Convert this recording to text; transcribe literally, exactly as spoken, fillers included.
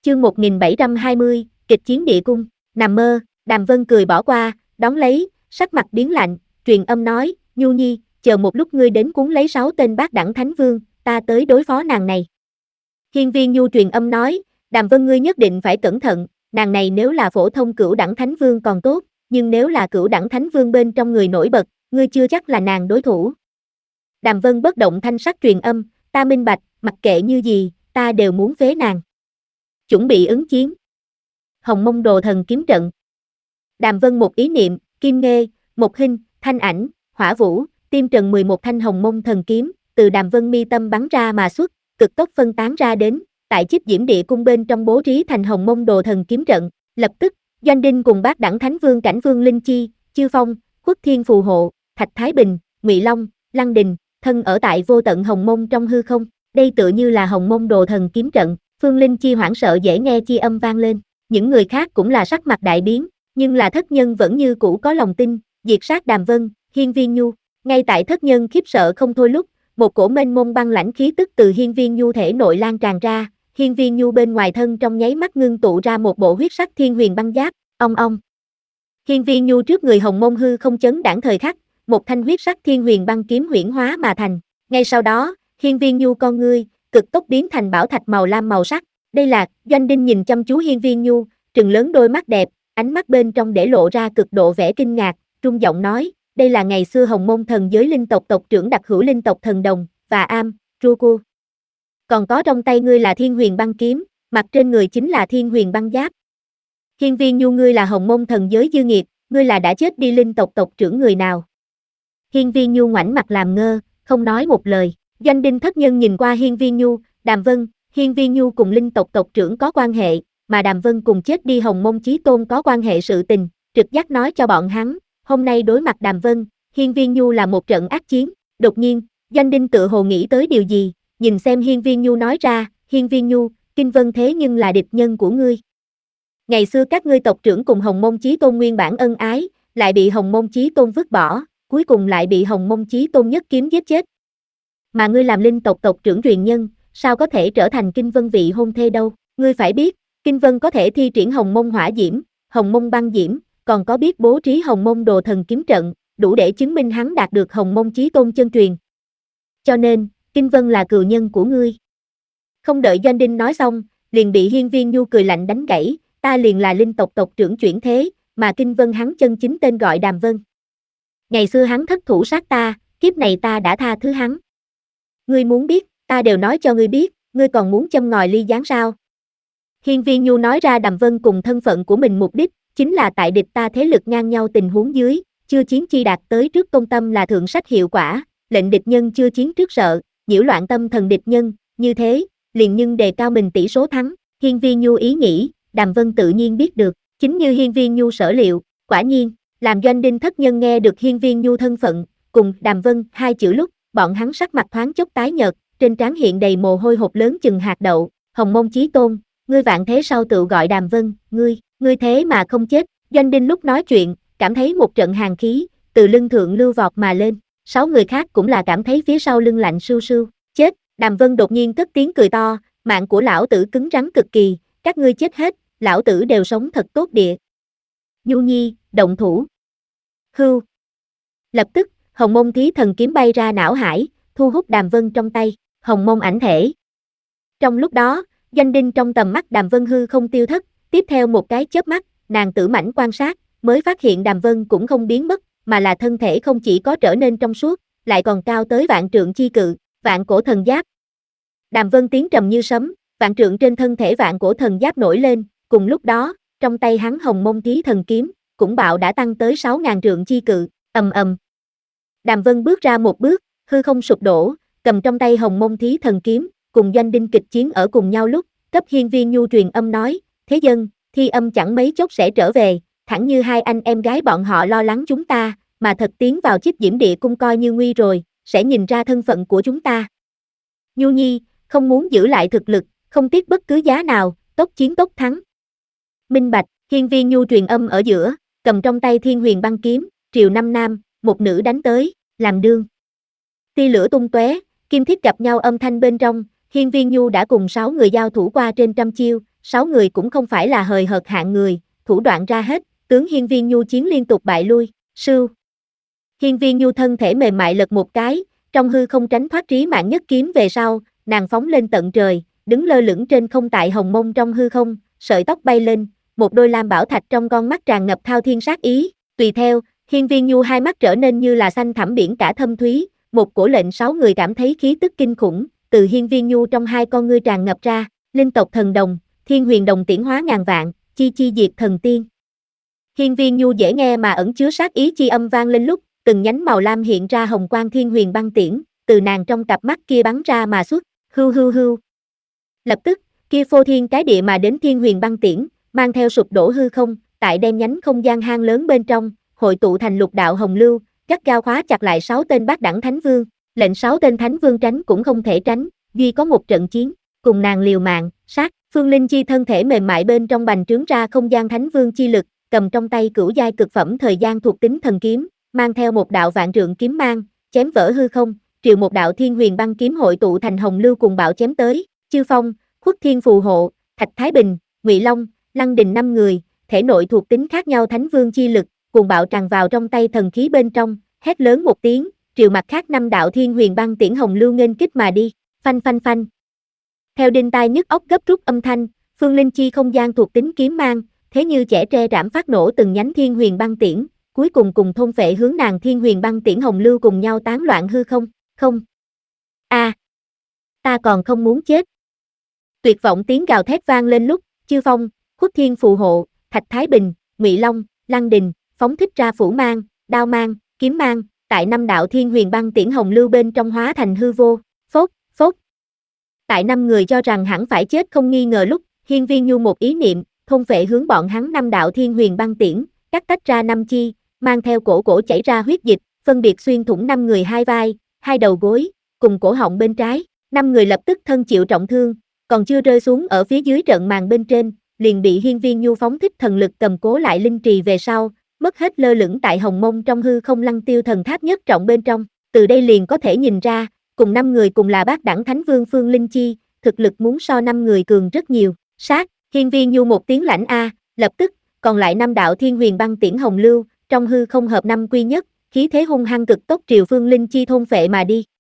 Chương một nghìn bảy trăm hai mươi, kịch chiến địa cung, nằm mơ, Đàm Vân cười bỏ qua, đón lấy, sắc mặt biến lạnh, truyền âm nói, Nhu Nhi, chờ một lúc ngươi đến cuốn lấy sáu tên bát đẳng thánh vương, ta tới đối phó nàng này. Hiên Viên Nhu truyền âm nói, Đàm Vân ngươi nhất định phải cẩn thận, nàng này nếu là phổ thông cửu đẳng thánh vương còn tốt, nhưng nếu là cửu đẳng thánh vương bên trong người nổi bật, ngươi chưa chắc là nàng đối thủ. Đàm Vân bất động thanh sắc truyền âm, ta minh bạch, mặc kệ như gì, ta đều muốn phế nàng. Chuẩn bị ứng chiến. Hồng Mông Đồ Thần Kiếm Trận. Đàm Vân một ý niệm, Kim Nghê, Một Hinh, Thanh Ảnh, Hỏa Vũ, Tiêm Trần mười một thanh Hồng Mông Thần Kiếm, từ Đàm Vân mi tâm bắn ra mà xuất, cực tốc phân tán ra đến, tại Chích Diễm Địa Cung bên trong bố trí thành Hồng Mông Đồ Thần Kiếm Trận, lập tức, Doanh Đinh cùng bát đẳng thánh vương cảnh vương Linh Chi, Chư Phong, Khuất Thiên phù hộ, Thạch Thái Bình, Ngụy Long, Lăng Đình, thân ở tại vô tận Hồng Mông trong hư không, đây tựa như là Hồng Mông Đồ Thần Kiếm Trận. Phương Linh Chi hoảng sợ dễ nghe chi âm vang lên, những người khác cũng là sắc mặt đại biến, nhưng là thất nhân vẫn như cũ có lòng tin, diệt sát Đàm Vân, Hiên Viên Nhu. Ngay tại thất nhân khiếp sợ không thôi lúc, một cổ mênh mông băng lãnh khí tức từ Hiên Viên Nhu thể nội lan tràn ra, Hiên Viên Nhu bên ngoài thân trong nháy mắt ngưng tụ ra một bộ huyết sắc thiên huyền băng giáp, ong ong. Hiên Viên Nhu trước người Hồng Mông hư không chấn đãng thời khắc, một thanh huyết sắc thiên huyền băng kiếm huyễn hóa mà thành. Ngay sau đó, Hiên Viên Nhu con ngươi cực tốc biến thành bảo thạch màu lam màu sắc. Đây là, Doanh Đinh nhìn chăm chú Hiên Viên Nhu, trừng lớn đôi mắt đẹp, ánh mắt bên trong để lộ ra cực độ vẻ kinh ngạc, trung giọng nói, đây là ngày xưa Hồng Mông thần giới linh tộc tộc trưởng đặc hữu linh tộc thần đồng, và am, Ruku. Còn có trong tay ngươi là thiên huyền băng kiếm, mặt trên người chính là thiên huyền băng giáp. Hiên Viên Nhu ngươi là Hồng Mông thần giới dư nghiệt, ngươi là đã chết đi linh tộc tộc trưởng người nào? Hiên Viên Nhu ngoảnh mặt làm ngơ, không nói một lời. Doanh Đinh thất nhân nhìn qua Hiên Viên Nhu, Đàm Vân, Hiên Viên Nhu cùng linh tộc tộc trưởng có quan hệ, mà Đàm Vân cùng chết đi Hồng Mông Chí Tôn có quan hệ sự tình, trực giác nói cho bọn hắn, hôm nay đối mặt Đàm Vân, Hiên Viên Nhu là một trận ác chiến. Đột nhiên, Doanh Đinh tự hồ nghĩ tới điều gì, nhìn xem Hiên Viên Nhu nói ra, Hiên Viên Nhu, Kinh Vân thế nhưng là địch nhân của ngươi. Ngày xưa các ngươi tộc trưởng cùng Hồng Mông Chí Tôn nguyên bản ân ái, lại bị Hồng Mông Chí Tôn vứt bỏ, cuối cùng lại bị Hồng Mông Chí Tôn nhất kiếm giết chết. Mà ngươi làm linh tộc tộc trưởng truyền nhân, sao có thể trở thành Kinh Vân vị hôn thê đâu? Ngươi phải biết, Kinh Vân có thể thi triển Hồng Mông Hỏa Diễm, Hồng Mông Băng Diễm, còn có biết bố trí Hồng Mông Đồ Thần Kiếm Trận, đủ để chứng minh hắn đạt được Hồng Mông Chí Tôn chân truyền. Cho nên, Kinh Vân là cừu nhân của ngươi. Không đợi Doanh Đinh nói xong, liền bị Hiên Viên Nhu cười lạnh đánh gãy, ta liền là linh tộc tộc trưởng chuyển thế, mà Kinh Vân hắn chân chính tên gọi Đàm Vân. Ngày xưa hắn thất thủ sát ta, kiếp này ta đã tha thứ hắn. Ngươi muốn biết, ta đều nói cho ngươi biết, ngươi còn muốn châm ngòi ly gián sao? Hiên Viên Nhu nói ra Đàm Vân cùng thân phận của mình mục đích, chính là tại địch ta thế lực ngang nhau tình huống dưới, chưa chiến chi đạt tới trước công tâm là thượng sách hiệu quả, lệnh địch nhân chưa chiến trước sợ, nhiễu loạn tâm thần địch nhân, như thế, liền nhưng đề cao mình tỷ số thắng. Hiên Viên Nhu ý nghĩ, Đàm Vân tự nhiên biết được, chính như Hiên Viên Nhu sở liệu, quả nhiên, làm Doanh Đinh thất nhân nghe được Hiên Viên Nhu thân phận, cùng Đàm Vân hai chữ lúc, bọn hắn sắc mặt thoáng chốc tái nhợt, trên trán hiện đầy mồ hôi hột lớn chừng hạt đậu. Hồng Mông Chí Tôn, ngươi vạn thế sau tự gọi Đàm Vân, ngươi, ngươi thế mà không chết. Doanh Đinh lúc nói chuyện, cảm thấy một trận hàn khí từ lưng thượng lưu vọt mà lên, sáu người khác cũng là cảm thấy phía sau lưng lạnh sưu sưu. Chết! Đàm Vân đột nhiên cất tiếng cười to, mạng của lão tử cứng rắn cực kỳ, các ngươi chết hết, lão tử đều sống thật tốt địa. Nhu Nhi, động thủ. Hưu. Lập tức, Hồng Mông Thí Thần kiếm bay ra não hải, thu hút Đàm Vân trong tay, Hồng Mông ảnh thể. Trong lúc đó, Doanh Đinh trong tầm mắt Đàm Vân hư không tiêu thất, tiếp theo một cái chớp mắt, nàng tử mãnh quan sát, mới phát hiện Đàm Vân cũng không biến mất, mà là thân thể không chỉ có trở nên trong suốt, lại còn cao tới vạn trượng chi cự, vạn cổ thần giáp. Đàm Vân tiếng trầm như sấm, vạn trượng trên thân thể vạn cổ thần giáp nổi lên, cùng lúc đó, trong tay hắn Hồng Mông Thí Thần kiếm, cũng bạo đã tăng tới sáu ngàn trượng chi cự, ầm ầm. Đàm Vân bước ra một bước, hư không sụp đổ, cầm trong tay Hồng Mông Thí Thần kiếm, cùng Doanh Đinh kịch chiến ở cùng nhau lúc, cấp Hiên Viên Nhu truyền âm nói, thế dân, Thi Âm chẳng mấy chốc sẽ trở về, thẳng như hai anh em gái bọn họ lo lắng chúng ta, mà thật tiến vào Chích Diễm Địa cung coi như nguy rồi, sẽ nhìn ra thân phận của chúng ta. Nhu Nhi, không muốn giữ lại thực lực, không tiếc bất cứ giá nào, tốc chiến tốc thắng. Minh bạch, Hiên Viên Nhu truyền âm ở giữa, cầm trong tay Thiên Huyền băng kiếm, triều năm nam, một nữ đánh tới, làm đương. Tia lửa tung tóe, kim thiết gặp nhau âm thanh bên trong, Hiên Viên Nhu đã cùng sáu người giao thủ qua trên trăm chiêu, sáu người cũng không phải là hời hợt hạng người, thủ đoạn ra hết, tướng Hiên Viên Nhu chiến liên tục bại lui, sưu. Hiên Viên Nhu thân thể mềm mại lật một cái, trong hư không tránh thoát trí mạng nhất kiếm về sau, nàng phóng lên tận trời, đứng lơ lửng trên không tại hồng mông trong hư không, sợi tóc bay lên, một đôi lam bảo thạch trong con mắt tràn ngập thao thiên sát ý, tùy theo, Hiên Viên Nhu hai mắt trở nên như là xanh thẳm biển cả thâm thúy, một cổ lệnh sáu người cảm thấy khí tức kinh khủng, từ Hiên Viên Nhu trong hai con ngươi tràn ngập ra, linh tộc thần đồng, thiên huyền đồng tiễn hóa ngàn vạn, chi chi diệt thần tiên. Hiên Viên Nhu dễ nghe mà ẩn chứa sát ý chi âm vang lên lúc, từng nhánh màu lam hiện ra hồng quang thiên huyền băng tiễn, từ nàng trong cặp mắt kia bắn ra mà xuất, hưu hưu hưu. Lập tức, kia phô thiên cái địa mà đến thiên huyền băng tiễn, mang theo sụp đổ hư không, tại đen nhánh không gian hang lớn bên trong, hội tụ thành lục đạo hồng lưu, gắt gao khóa chặt lại sáu tên bát đẳng thánh vương, lệnh sáu tên thánh vương tránh cũng không thể tránh, duy có một trận chiến, cùng nàng liều mạng, sát, Phương Linh Chi thân thể mềm mại bên trong bành trướng ra không gian thánh vương chi lực, cầm trong tay cửu giai cực phẩm thời gian thuộc tính thần kiếm, mang theo một đạo vạn trượng kiếm mang, chém vỡ hư không, triệu một đạo thiên huyền băng kiếm hội tụ thành hồng lưu cùng bạo chém tới, Chư Phong, Khuất Thiên phù hộ, Thạch Thái Bình, Ngụy Long, Lăng Đình năm người, thể nội thuộc tính khác nhau thánh vương chi lực, cùng bạo tràn vào trong tay thần khí bên trong, hét lớn một tiếng, triệu mặt khác năm đạo thiên huyền băng tiễn hồng lưu nghênh kích mà đi, phanh phanh phanh. Theo đinh tai nhức óc gấp rút âm thanh, Phương Linh Chi không gian thuộc tính kiếm mang, thế như chẻ tre rảm phát nổ từng nhánh thiên huyền băng tiễn, cuối cùng cùng thôn phệ hướng nàng thiên huyền băng tiễn hồng lưu cùng nhau tán loạn hư không, không. A, à, ta còn không muốn chết. Tuyệt vọng tiếng gào thét vang lên lúc, Chư Phong, Khuất Thiên phù hộ, Thạch Thái Bình, Ngụy Long, Lăng Đình, phóng thích ra phủ mang, đao mang, kiếm mang, tại năm đạo thiên huyền băng tiễn hồng lưu bên trong hóa thành hư vô, phốt, phốt. Tại năm người cho rằng hẳn phải chết không nghi ngờ lúc, Hiên Viên Nhu một ý niệm, thôn phệ hướng bọn hắn năm đạo thiên huyền băng tiễn, cắt tách ra năm chi, mang theo cổ cổ chảy ra huyết dịch, phân biệt xuyên thủng năm người hai vai, hai đầu gối, cùng cổ họng bên trái, năm người lập tức thân chịu trọng thương, còn chưa rơi xuống ở phía dưới trận màn bên trên, liền bị Hiên Viên Nhu phóng thích thần lực cầm cố lại linh trì về sau, mất hết lơ lửng tại hồng mông trong hư không lăng tiêu thần tháp nhất trọng bên trong, từ đây liền có thể nhìn ra, cùng năm người cùng là bát đẳng thánh vương Phương Linh Chi, thực lực muốn so năm người cường rất nhiều, sát, Hiên Viên Nhu một tiếng lãnh A, lập tức, còn lại năm đạo thiên huyền băng tiễn hồng lưu, trong hư không hợp năm quy nhất, khí thế hung hăng cực tốc triều Phương Linh Chi thôn phệ mà đi.